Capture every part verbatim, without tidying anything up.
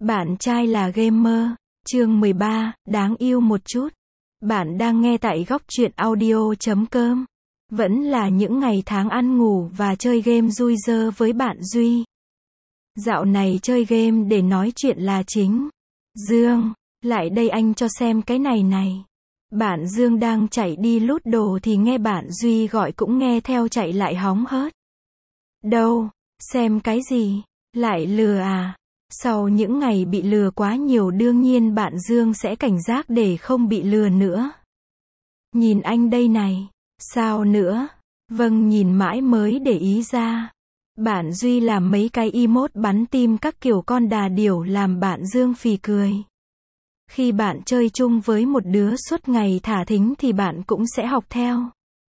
Bạn trai là gamer. Chương mười ba, đáng yêu một chút. Bạn đang nghe tại góc truyện audio chấm com. Vẫn là những ngày tháng ăn ngủ và chơi game vui dơ với bạn Duy. Dạo này chơi game để nói chuyện là chính. Dương, lại đây anh cho xem cái này này. Bạn Dương đang chạy đi lút đồ thì nghe bạn Duy gọi cũng nghe theo chạy lại hóng hớt. Đâu, xem cái gì? Lại lừa à? Sau những ngày bị lừa quá nhiều đương nhiên bạn Dương sẽ cảnh giác để không bị lừa nữa. Nhìn anh đây này. Sao nữa? Vâng, nhìn mãi mới để ý ra. Bạn Duy làm mấy cái emote bắn tim các kiểu con đà điểu làm bạn Dương phì cười. Khi bạn chơi chung với một đứa suốt ngày thả thính thì bạn cũng sẽ học theo.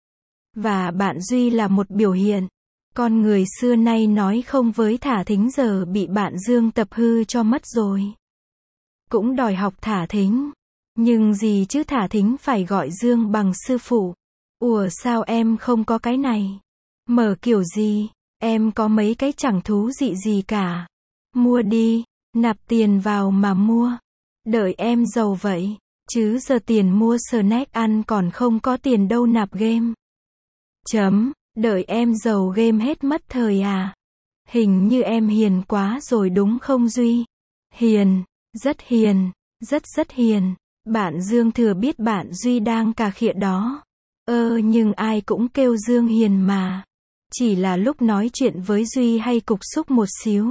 Và bạn Duy là một biểu hiện. Con người xưa nay nói không với thả thính giờ bị bạn Dương tập hư cho mất rồi. Cũng đòi học thả thính. Nhưng gì chứ thả thính phải gọi Dương bằng sư phụ. Ủa sao em không có cái này? Mở kiểu gì? Em có mấy cái chẳng thú vị gì cả. Mua đi, nạp tiền vào mà mua. Đợi em giàu vậy. Chứ giờ tiền mua snack ăn còn không có tiền đâu nạp game. Chấm. Đợi em giàu game hết mất thời à? Hình như em hiền quá rồi đúng không Duy? Hiền, rất hiền, rất rất hiền. Bạn Dương thừa biết bạn Duy đang cà khịa đó. Ơ nhưng ai cũng kêu Dương hiền mà. Chỉ là lúc nói chuyện với Duy hay cục xúc một xíu.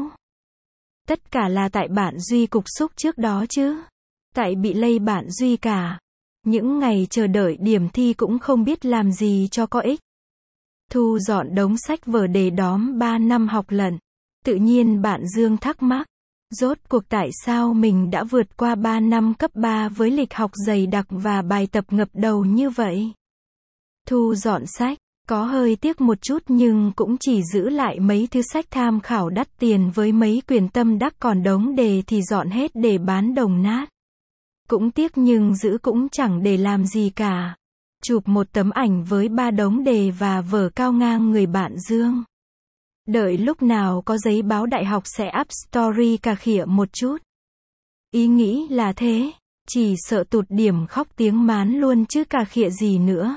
Tất cả là tại bạn Duy cục xúc trước đó chứ. Tại bị lây bạn Duy cả. Những ngày chờ đợi điểm thi cũng không biết làm gì cho có ích. Thu dọn đống sách vở để đóm ba năm học lận. Tự nhiên bạn Dương thắc mắc. Rốt cuộc tại sao mình đã vượt qua ba năm cấp ba với lịch học dày đặc và bài tập ngập đầu như vậy? Thu dọn sách, có hơi tiếc một chút nhưng cũng chỉ giữ lại mấy thứ sách tham khảo đắt tiền với mấy quyển tâm đắc còn đống đề thì dọn hết để bán đồng nát. Cũng tiếc nhưng giữ cũng chẳng để làm gì cả. Chụp một tấm ảnh với ba đống đề và vở cao ngang người bạn Dương. Đợi lúc nào có giấy báo đại học sẽ up story cà khịa một chút. Ý nghĩ là thế, chỉ sợ tụt điểm khóc tiếng mán luôn chứ cà khịa gì nữa.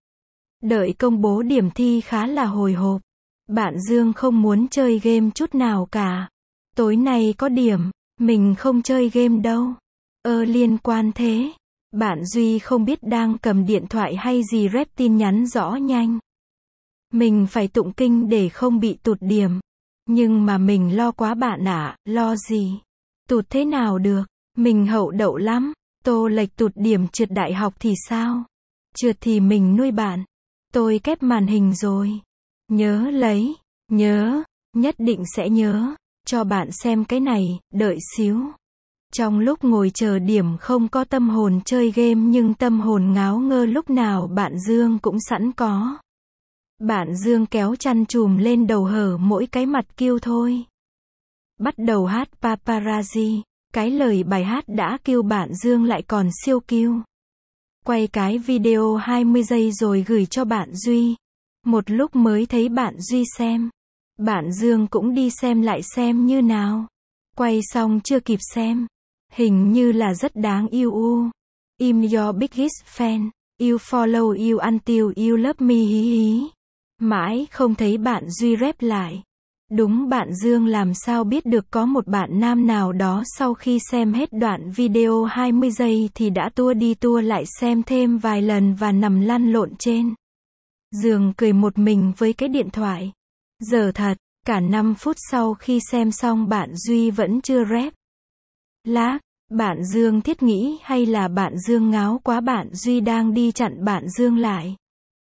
Đợi công bố điểm thi khá là hồi hộp. Bạn Dương không muốn chơi game chút nào cả. Tối nay có điểm, mình không chơi game đâu. Ơ liên quan thế. Bạn Duy không biết đang cầm điện thoại hay gì rep tin nhắn rõ nhanh. Mình phải tụng kinh để không bị tụt điểm. Nhưng mà mình lo quá bạn ạ, lo gì? Tụt thế nào được? Mình hậu đậu lắm. Tô lệch tụt điểm trượt đại học thì sao? Trượt thì mình nuôi bạn. Tôi kép màn hình rồi. Nhớ lấy, nhớ, nhất định sẽ nhớ. Cho bạn xem cái này, đợi xíu. Trong lúc ngồi chờ điểm không có tâm hồn chơi game nhưng tâm hồn ngáo ngơ lúc nào bạn Dương cũng sẵn có. Bạn Dương kéo chăn chùm lên đầu hở mỗi cái mặt kêu thôi. Bắt đầu hát paparazzi. Cái lời bài hát đã kêu bạn Dương lại còn siêu kêu. Quay cái video hai mươi giây rồi gửi cho bạn Duy. Một lúc mới thấy bạn Duy xem. Bạn Dương cũng đi xem lại xem như nào. Quay xong chưa kịp xem. Hình như là rất đáng yêu u. I'm your biggest fan. You follow you until you love me hí hí. Mãi không thấy bạn Duy rep lại. Đúng bạn Dương làm sao biết được có một bạn nam nào đó sau khi xem hết đoạn video hai mươi giây thì đã tua đi tua lại xem thêm vài lần và nằm lăn lộn trên giường cười một mình với cái điện thoại. Giờ thật, cả năm phút sau khi xem xong bạn Duy vẫn chưa rep. Lác, bạn Dương thiết nghĩ hay là bạn Dương ngáo quá bạn Duy đang đi chặn bạn Dương lại.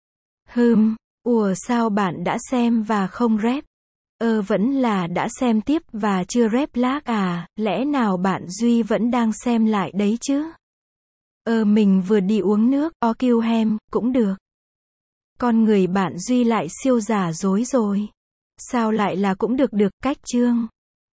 Hừm, ủa sao bạn đã xem và không rep? Ơ vẫn là đã xem tiếp và chưa rep lác à, lẽ nào bạn Duy vẫn đang xem lại đấy chứ? Ờ mình vừa đi uống nước, o kêu hem, cũng được. Con người bạn Duy lại siêu giả dối rồi. Sao lại là cũng được được, cách chương.